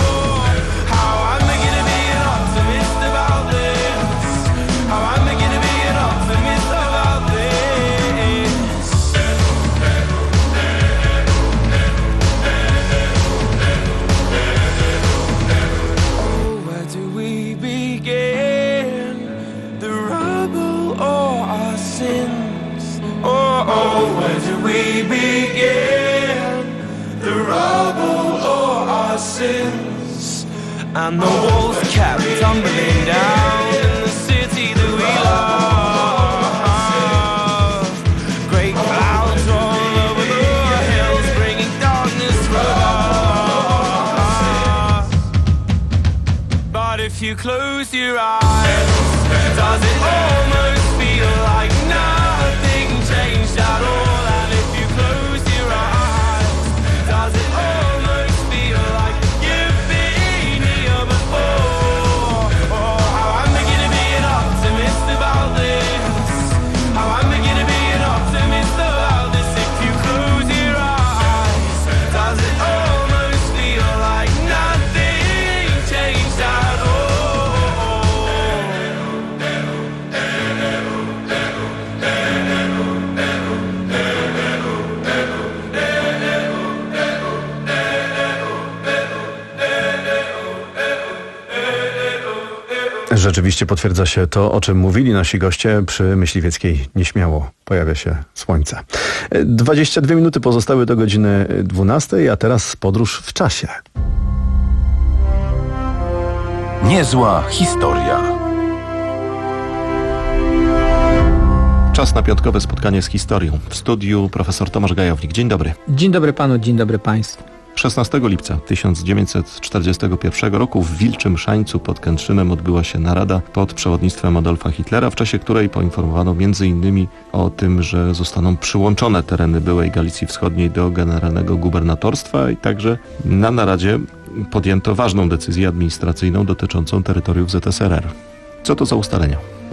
Oh, where do we begin? The rubble or our sins? And the walls kept tumbling down in the city that we love. Great clouds roll over the hills, bringing darkness from us. But if you close your eyes, does it almost feel like nothing changed at all? And if you close your eyes, does it almost feel like you've been here before? Oh, how I'm beginning to be an optimist about this. How I'm beginning to be an optimist about this. If you close your eyes, does it almost feel like nothing changed at all? Rzeczywiście potwierdza się to, o czym mówili nasi goście. Przy Myśliwieckiej nieśmiało pojawia się słońce. dwadzieścia dwie minuty pozostały do godziny dwunastej, a teraz podróż w czasie. Niezła historia. Czas na piątkowe spotkanie z historią. W studiu profesor Tomasz Gajownik. Dzień dobry. Dzień dobry panu, dzień dobry państwu. szesnastego lipca tysiąc dziewięćset czterdziestego pierwszego roku w Wilczym Szańcu pod Kętrzynem odbyła się narada pod przewodnictwem Adolfa Hitlera, w czasie której poinformowano między innymi o tym, że zostaną przyłączone tereny byłej Galicji Wschodniej do generalnego gubernatorstwa i także na naradzie podjęto ważną decyzję administracyjną dotyczącą terytoriów Z S R R. Co to za ustalenia?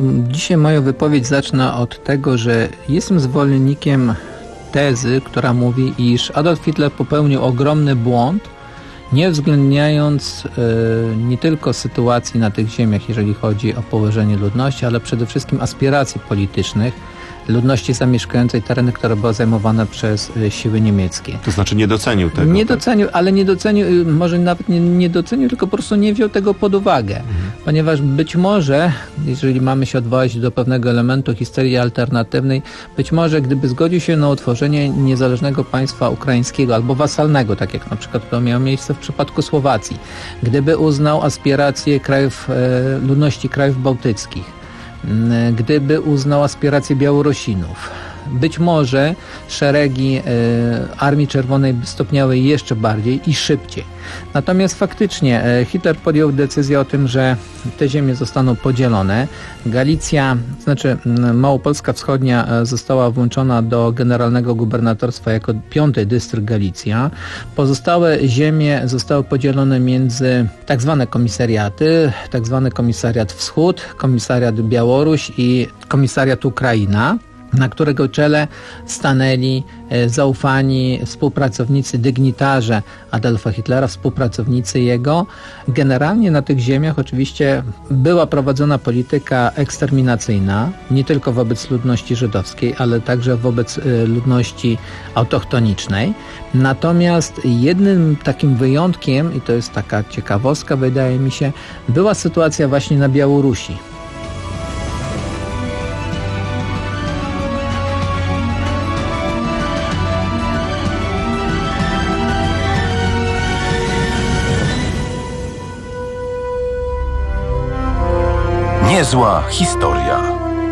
Dzisiaj moją wypowiedź zacznę od tego, że jestem zwolennikiem tezy, która mówi, iż Adolf Hitler popełnił ogromny błąd, nie uwzględniając y, nie tylko sytuacji na tych ziemiach, jeżeli chodzi o położenie ludności, ale przede wszystkim aspiracji politycznych ludności zamieszkującej tereny, które były zajmowane przez y, siły niemieckie. To znaczy nie docenił tego. Nie tak? docenił, ale nie docenił, y, może nawet nie, nie docenił, tylko po prostu nie wziął tego pod uwagę. Mhm. Ponieważ być może, jeżeli mamy się odwołać do pewnego elementu historii alternatywnej, być może gdyby zgodził się na utworzenie niezależnego państwa ukraińskiego albo wasalnego, tak jak na przykład to miało miejsce w przypadku Słowacji, gdyby uznał aspiracje krajów, y, ludności krajów bałtyckich, gdyby uznał aspiracje Białorusinów. Być może szeregi y, Armii Czerwonej stopniały jeszcze bardziej i szybciej. Natomiast faktycznie y, Hitler podjął decyzję o tym, że te ziemie zostaną podzielone. Galicja, znaczy y, Małopolska Wschodnia y, została włączona do generalnego gubernatorstwa jako piąty dystrykt Galicja. Pozostałe ziemie zostały podzielone między tak zwane komisariaty, tak zwany komisariat Wschód, komisariat Białoruś i komisariat Ukraina, na którego czele stanęli zaufani współpracownicy, dygnitarze Adolfa Hitlera, współpracownicy jego. Generalnie na tych ziemiach oczywiście była prowadzona polityka eksterminacyjna, nie tylko wobec ludności żydowskiej, ale także wobec ludności autochtonicznej. Natomiast jednym takim wyjątkiem, i to jest taka ciekawostka, wydaje mi się, była sytuacja właśnie na Białorusi. Niezła historia.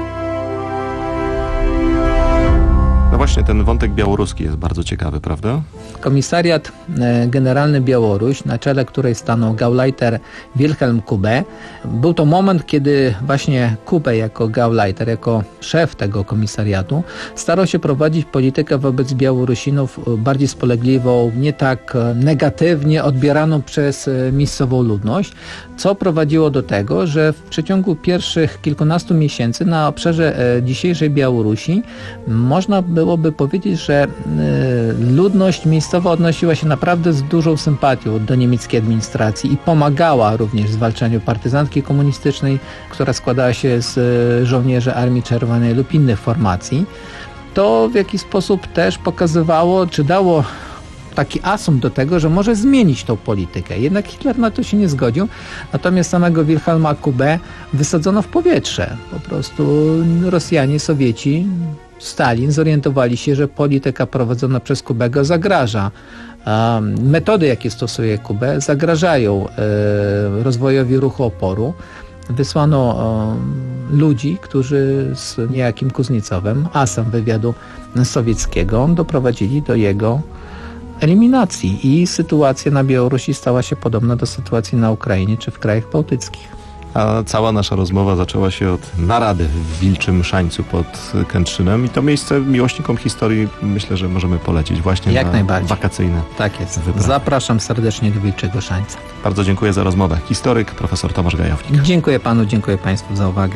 No właśnie, ten wątek białoruski jest bardzo ciekawy, prawda? Komisariat Generalny Białoruś, na czele której stanął Gauleiter Wilhelm Kube. Był to moment, kiedy właśnie Kube jako Gauleiter, jako szef tego komisariatu, starał się prowadzić politykę wobec Białorusinów bardziej spolegliwą, nie tak negatywnie odbieraną przez miejscową ludność, co prowadziło do tego, że w przeciągu pierwszych kilkunastu miesięcy na obszarze dzisiejszej Białorusi można byłoby powiedzieć, że ludność miejscowa odnosiła się naprawdę z dużą sympatią do niemieckiej administracji i pomagała również w zwalczaniu partyzantki komunistycznej, która składała się z żołnierzy Armii Czerwonej lub innych formacji. To w jakiś sposób też pokazywało, czy dało taki asumpt do tego, że może zmienić tą politykę. Jednak Hitler na to się nie zgodził, natomiast samego Wilhelma Kubę wysadzono w powietrze. Po prostu Rosjanie, Sowieci, Stalin zorientowali się, że polityka prowadzona przez Kubego zagraża. Metody, jakie stosuje Kubę, zagrażają rozwojowi ruchu oporu. Wysłano ludzi, którzy z niejakim Kuzniecowem, asem wywiadu sowieckiego, doprowadzili do jego eliminacji i sytuacja na Białorusi stała się podobna do sytuacji na Ukrainie czy w krajach bałtyckich. A cała nasza rozmowa zaczęła się od narady w Wilczym Szańcu pod Kętrzynem i to miejsce miłośnikom historii myślę, że możemy polecić właśnie Jak na najbardziej. wakacyjne Tak jest. wyprawy. Zapraszam serdecznie do Wilczego Szańca. Bardzo dziękuję za rozmowę. Historyk, profesor Tomasz Gajownik. Dziękuję panu, dziękuję państwu za uwagę.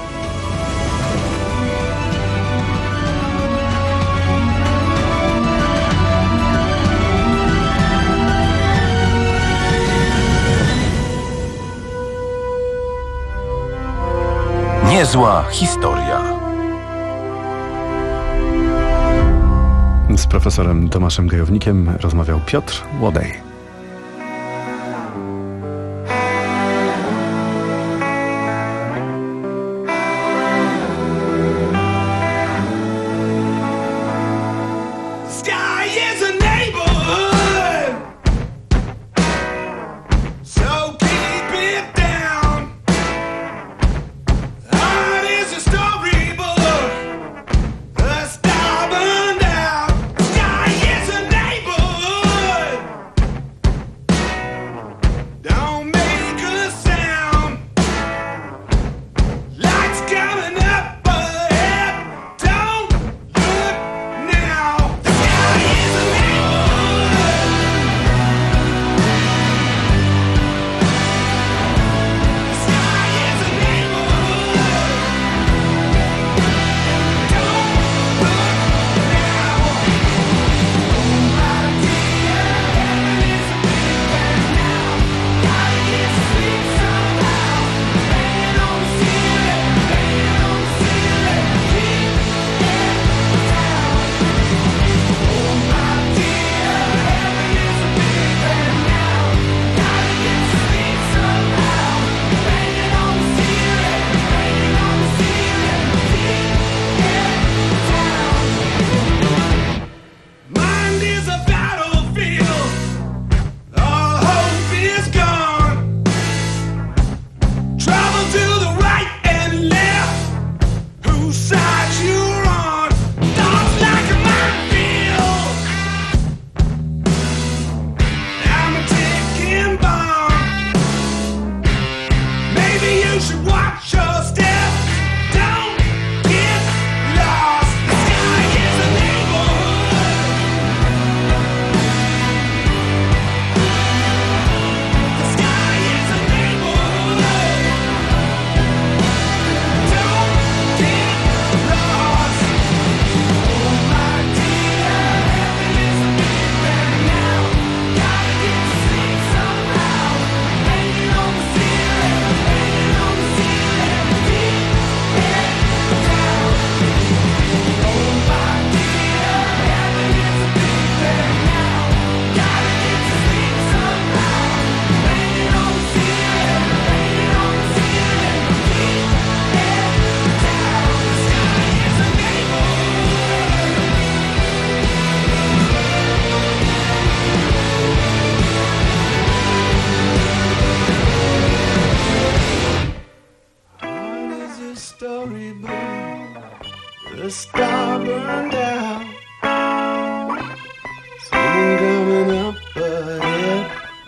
Niezła historia. Z profesorem Tomaszem Gajownikiem rozmawiał Piotr Łodej. the storybook. The star burned out. Someone coming up ahead.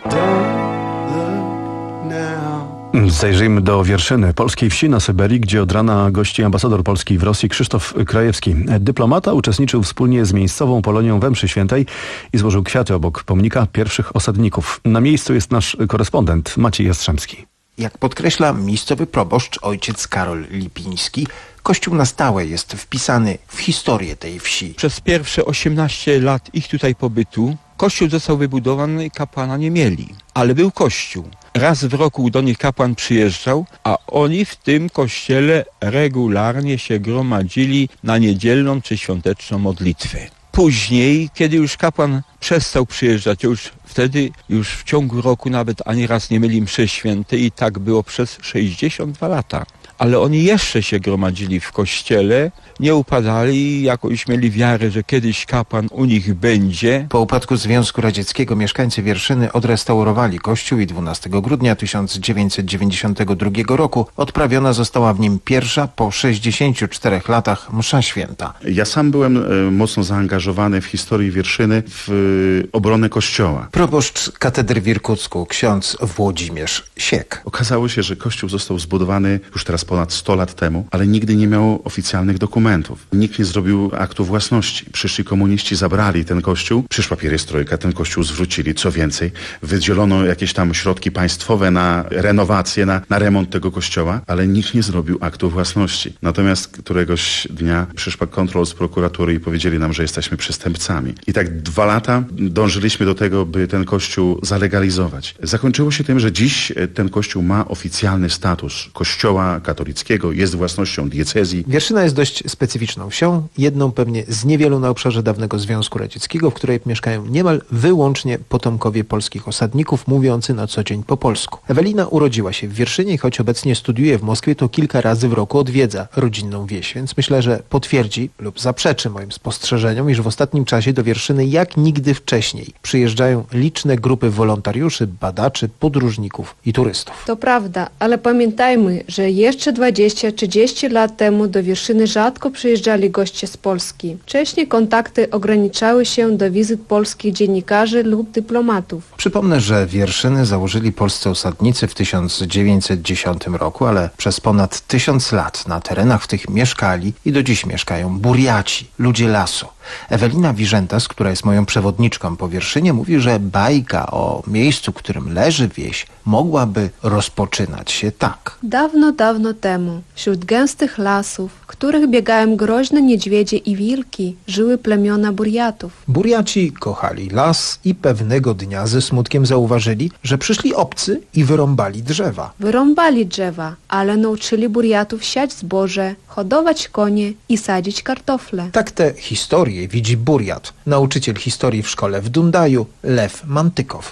Don't look now. Zajrzyjmy do Wierszyny, polskiej wsi na Syberii, gdzie od rana gości ambasador Polski w Rosji Krzysztof Krajewski. Dyplomata uczestniczył wspólnie z miejscową Polonią we mszy świętej i złożył kwiaty obok pomnika pierwszych osadników. Na miejscu jest nasz korespondent Maciej Jastrzębski. Jak podkreśla miejscowy proboszcz ojciec Karol Lipiński, kościół na stałe jest wpisany w historię tej wsi. Przez pierwsze osiemnaście lat ich tutaj pobytu kościół został wybudowany, kapłana nie mieli, ale był kościół. Raz w roku do nich kapłan przyjeżdżał, a oni w tym kościele regularnie się gromadzili na niedzielną czy świąteczną modlitwę. Później, kiedy już kapłan przestał przyjeżdżać, już wtedy już w ciągu roku nawet ani raz nie mieli mszy świętej i tak było przez sześćdziesiąt dwa lata. Ale oni jeszcze się gromadzili w kościele, nie upadali i jakoś mieli wiarę, że kiedyś kapłan u nich będzie. Po upadku Związku Radzieckiego mieszkańcy Wierszyny odrestaurowali kościół i dwunastego grudnia tysiąc dziewięćset dziewięćdziesiątego drugiego roku odprawiona została w nim pierwsza po sześćdziesięciu czterech latach msza święta. Ja sam byłem mocno zaangażowany w historii Wierszyny, w obronę kościoła. Proboszcz katedry w Irkucku, ksiądz Włodzimierz Siek. Okazało się, że kościół został zbudowany już teraz ponad sto lat temu, ale nigdy nie miał oficjalnych dokumentów. Nikt nie zrobił aktu własności. Przyszli komuniści, zabrali ten kościół, przyszła pierestrojka, ten kościół zwrócili. Co więcej, wydzielono jakieś tam środki państwowe na renowację, na, na remont tego kościoła, ale nikt nie zrobił aktu własności. Natomiast któregoś dnia przyszła kontrol z prokuratury i powiedzieli nam, że jesteśmy przestępcami. I tak dwa lata dążyliśmy do tego, by ten kościół zalegalizować. Zakończyło się tym, że dziś ten kościół ma oficjalny status kościoła katolickiego, jest własnością diecezji. Wierszyna jest dość specyficzną wsią, jedną pewnie z niewielu na obszarze dawnego Związku Radzieckiego, w której mieszkają niemal wyłącznie potomkowie polskich osadników mówiący na co dzień po polsku. Ewelina urodziła się w Wierszynie i choć obecnie studiuje w Moskwie, to kilka razy w roku odwiedza rodzinną wieś, więc myślę, że potwierdzi lub zaprzeczy moim spostrzeżeniom, iż w ostatnim czasie do Wierszyny jak nigdy wcześniej przyjeżdżają liczne grupy wolontariuszy, badaczy, podróżników i turystów. To prawda, ale pamiętajmy, że jeszcze dwadzieścia trzydzieści lat temu do Wierszyny rzadko przyjeżdżali goście z Polski. Wcześniej kontakty ograniczały się do wizyt polskich dziennikarzy lub dyplomatów. Przypomnę, że Wierszyny założyli polscy osadnicy w tysiąc dziewięćset dziesiątym roku, ale przez ponad tysiąc lat na terenach tych mieszkali i do dziś mieszkają Burjaci, ludzie lasu. Ewelina Wiżentas, która jest moją przewodniczką po Wierszynie, mówi, że bajka o miejscu, którym leży wieś, mogłaby rozpoczynać się tak. Dawno, dawno temu, wśród gęstych lasów, w których biegają groźne niedźwiedzie i wilki, żyły plemiona Burjatów. Burjaci kochali las i pewnego dnia ze smutkiem zauważyli, że przyszli obcy i wyrąbali drzewa. Wyrąbali drzewa, ale nauczyli Burjatów siać zboże, hodować konie i sadzić kartofle. Tak te historie widzi Burjat, nauczyciel historii w szkole w Dundaju, Lew Mantykow.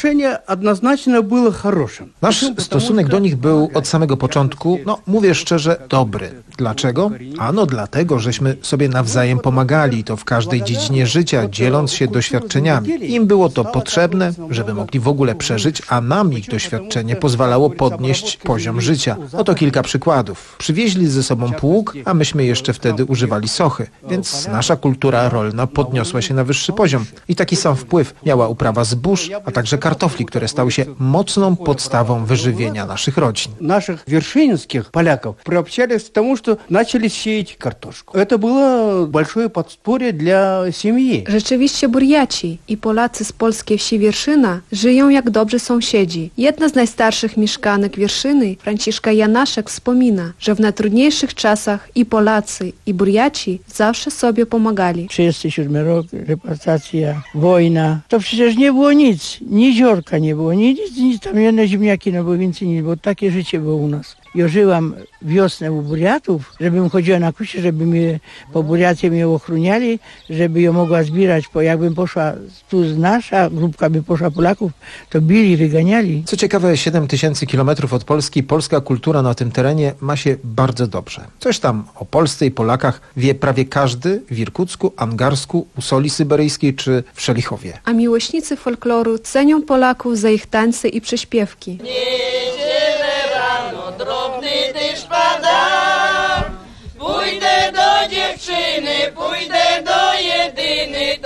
Nasz stosunek do nich był od samego początku, no mówię szczerze, dobry. Dlaczego? Ano dlatego, żeśmy sobie nawzajem pomagali i to w każdej dziedzinie życia, dzieląc się doświadczeniami. Im było to potrzebne, żeby mogli w ogóle przeżyć, a nam ich doświadczenie pozwalało podnieść poziom życia. Oto kilka przykładów. Przywieźli ze sobą pług, a myśmy jeszcze wtedy używali sochy, więc nasza kultura rolna podniosła się na wyższy poziom. I taki sam wpływ miała uprawa zbóż, a także kartofli, które stały się mocną podstawą wyżywienia naszych rodzin. Naszych wierszyńskich Polaków приобщались к тому, что начали сеять картошку. Это было большое подспорье для семьи. Rzeczywiście Burjaci i Polacy z polskiej wsi Wierszyna żyją jak dobrzy sąsiedzi. Jedna z najstarszych mieszkanek Wierszyny, Franciszka Janaszek, wspomina, że w najtrudniejszych czasach i Polacy, i Burjaci zawsze sobie pomagali. trzydziesty siódmy rok, repatriacja, wojna. To przecież nie było nic. Ni ziorka nie było, nic, nic tam jedne ziemniaki, no bo więcej nie było. Takie życie było u nas. Ja żyłam wiosnę u Burjatów, żebym chodziła na kusie, żeby mnie po Burjacie mnie ochroniali, żeby ją mogła zbierać, bo jakbym poszła tu z nasza grupka by poszła Polaków, to bili, wyganiali. Co ciekawe, siedem tysięcy kilometrów od Polski, polska kultura na tym terenie ma się bardzo dobrze. Coś tam o Polsce i Polakach wie prawie każdy w Irkucku, Angarsku, Usoli Syberyjskiej czy w Szelichowie. A miłośnicy folkloru cenią Polaków za ich tańce i przyśpiewki. Drobny deszcz pada,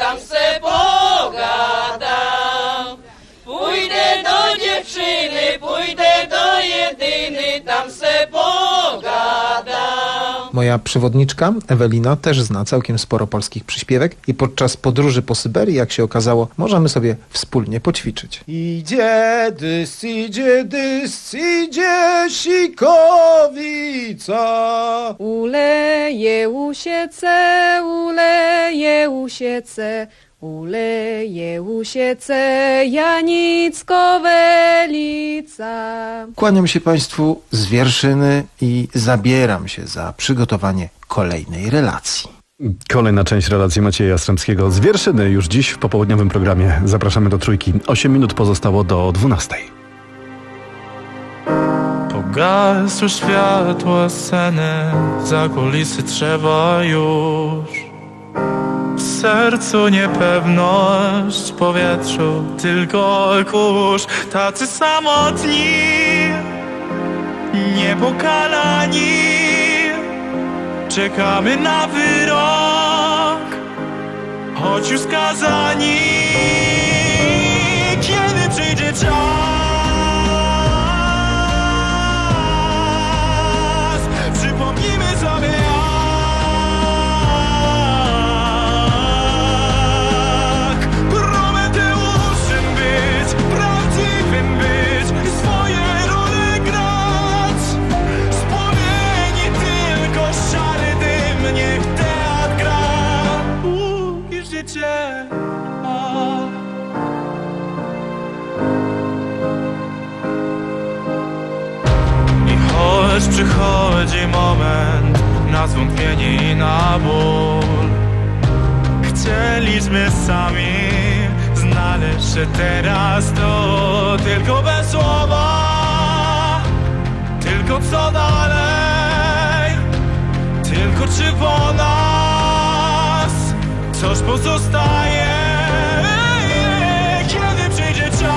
tam se pogadam. Pójdę do dziewczyny, pójdę do jedyny, tam se pogadam. Moja przewodniczka Ewelina też zna całkiem sporo polskich przyśpiewek i podczas podróży po Syberii, jak się okazało, możemy sobie wspólnie poćwiczyć. Idzie dys, idzie dys, idzie sikowica. Uleje usiece, uleje usiece, uleje usiece, Janicko Welica. Kłaniam się Państwu z Wierszyny i zabieram się za przygotowanie kolejnej relacji. Kolejna część relacji Macieja Jastrzębskiego z Wierszyny już dziś w popołudniowym programie. Zapraszamy do Trójki. Osiem minut pozostało do dwunastej. Pogasły światła sceny, za kulisy trzeba już. W sercu niepewność, w powietrzu tylko kurz. Tacy samotni, niepokalani, czekamy na wyrok, choć już skazani. Kiedy przyjdzie czas, przypomnimy sobie jak Prometeuszem być, prawdziwym być i swoje role grać. Z płomieni tylko szary dym, niech teatr gra. Uuu, już życie. Choć przychodzi moment na zwątpienie i na ból, chcieliśmy sami znaleźć się teraz to, tylko bez słowa, tylko co dalej, tylko czy po nas coś pozostaje. Kiedy przyjdzie czas,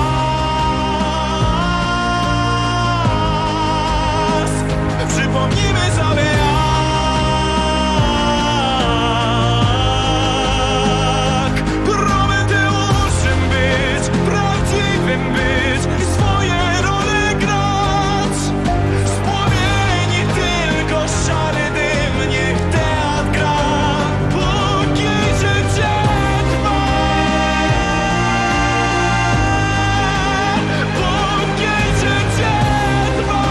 przypomnimy sobie jak Prometeuszem być, prawdziwym być i swoje role grać. Z płomieni tylko szary dym, niech teatr gra, póki życie trwa. Póki życie trwa.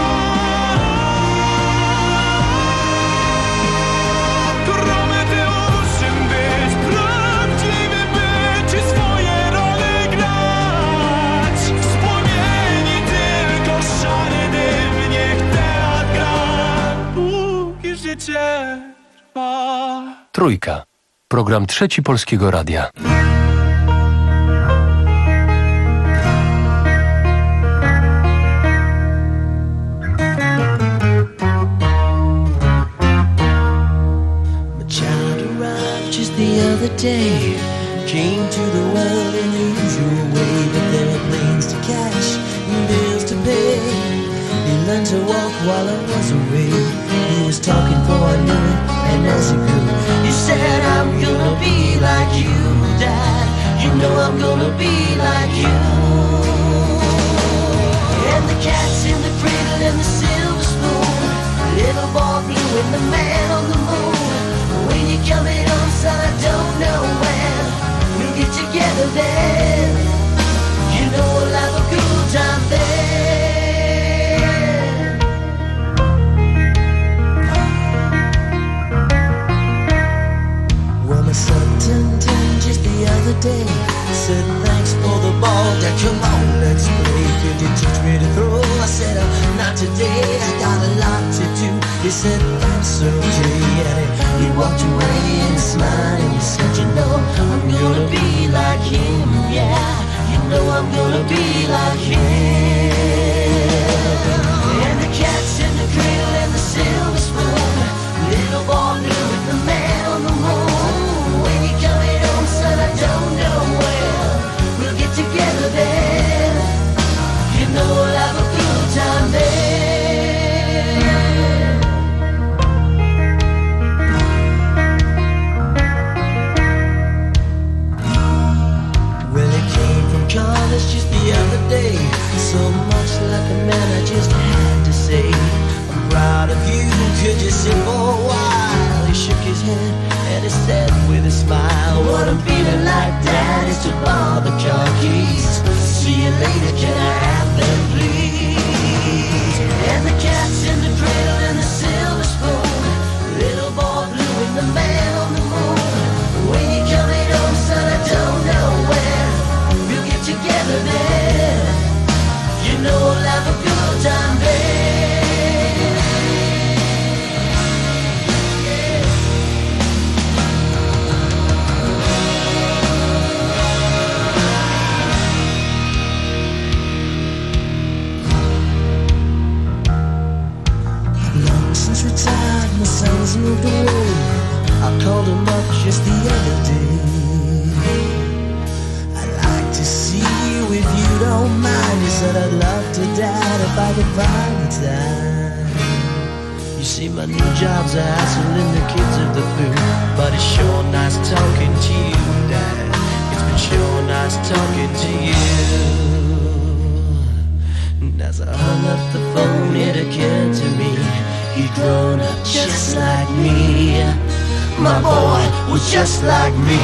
Prometeuszem być, prawdziwy być i swoje role grać. Wspomnieni tylko szary dym, niech teatr gra, póki życie trwa. Trójka. Program Trzeci Polskiego Radia. Just the other day, came to the world in the usual way, but there were planes to catch and bills to pay. He learned to walk while I was away. He was talking for I knew it, and as he grew, he said, I'm gonna be like you, Dad. You know I'm gonna be like you. And the cat's in the cradle and the silver spoon, little boy blue and the man on the moon. When you're coming home, son, I don't know when we'll get together then. You know we'll have a good time then. Well, my son turned ten just the other day. Said thanks for the ball, Dad, come on, let's play. Could you teach me to throw? I said, uh, not today, I got a lot to do. He said, that's okay, and he walked away and smiled and he said, you know, I'm gonna be like him, yeah. You know I'm gonna be like him. And the cat's in the cradle and the silver spoon, little boy blue with the man on the moon. When you're coming home, son, I don't know when we'll get together then. You know we'll have a good time then. for a while. He shook his head and he said with a smile, what I'm feeling like, Dad, is to borrow the car keys. See you later, can I have them, please? And the cat's in the cradle and the silver spoon. Little boy blue and the man on the moon. When you coming home, son, I don't know when. We'll get together then. You know we'll have a good time then. Since retired, my son's moved away. I called him up just the other day. I'd like to see you if you don't mind. He said I'd love to, Dad, if I could find the time. You see, my new job's a hassle and the kids are the food, but it's sure nice talking to you, Dad. It's been sure nice talking to you. And as I hung up the phone, it occurred to me he'd grown up just like me. My boy was just like me.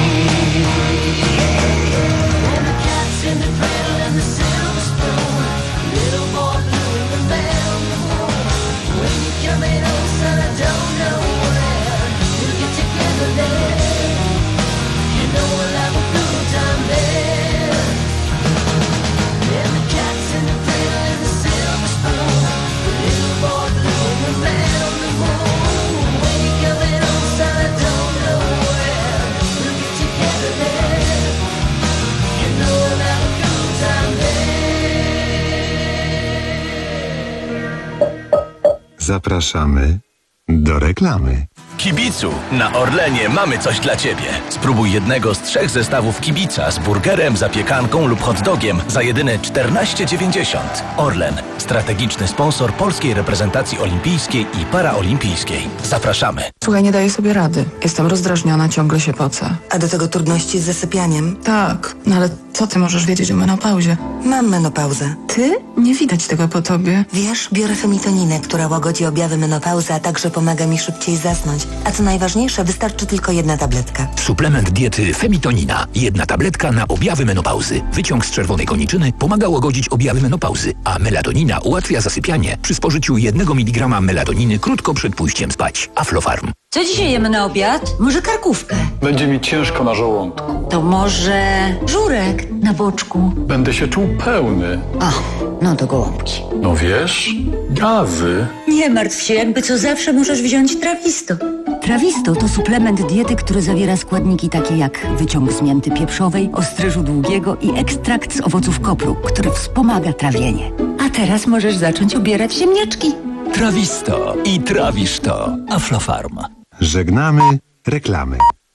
And the cat's in the cradle and the silver spoon. Little boy blue and the man on the moon. When you coming home, son, I don't know when. We'll get together then. You know we'll have a good time then. And the cat's in the cradle and the silver spoon. Little boy blue and the man on the moon. When you coming home, son, I don't know when. We'll get together then. You know we'll have a good time then. Zapraszamy do reklamy. Kibicu, na Orlenie mamy coś dla Ciebie. Spróbuj jednego z trzech zestawów kibica z burgerem, zapiekanką lub hot dogiem za jedyne czternaście dziewięćdziesiąt. Orlen, strategiczny sponsor polskiej reprezentacji olimpijskiej i paraolimpijskiej. Zapraszamy. Słuchaj, nie daję sobie rady. Jestem rozdrażniona, ciągle się pocę. A do tego trudności z zasypianiem? Tak, no ale co ty możesz wiedzieć o menopauzie? Mam menopauzę. Ty? Nie widać tego po tobie. Wiesz, biorę femitoninę, która łagodzi objawy menopauzy, a także pomaga mi szybciej zasnąć. A co najważniejsze, wystarczy tylko jedna tabletka. Suplement diety Femitonina. Jedna tabletka na objawy menopauzy. Wyciąg z czerwonej koniczyny pomaga łagodzić objawy menopauzy, a melatonina ułatwia zasypianie przy spożyciu jednego miligrama melatoniny krótko przed pójściem spać. Aflofarm. Co dzisiaj jemy na obiad? Może karkówkę? Będzie mi ciężko na żołądku. To może żurek na boczku? Będę się czuł pełny. O, no to gołąbki. No wiesz, trawy. Nie martw się, jakby co zawsze możesz wziąć Trawisto. Trawisto to suplement diety, który zawiera składniki takie jak wyciąg z mięty pieprzowej, ostryżu długiego i ekstrakt z owoców kopru, który wspomaga trawienie. A teraz możesz zacząć obierać ziemniaczki. Trawisto i trawisz to. Aflofarm. Żegnamy reklamy.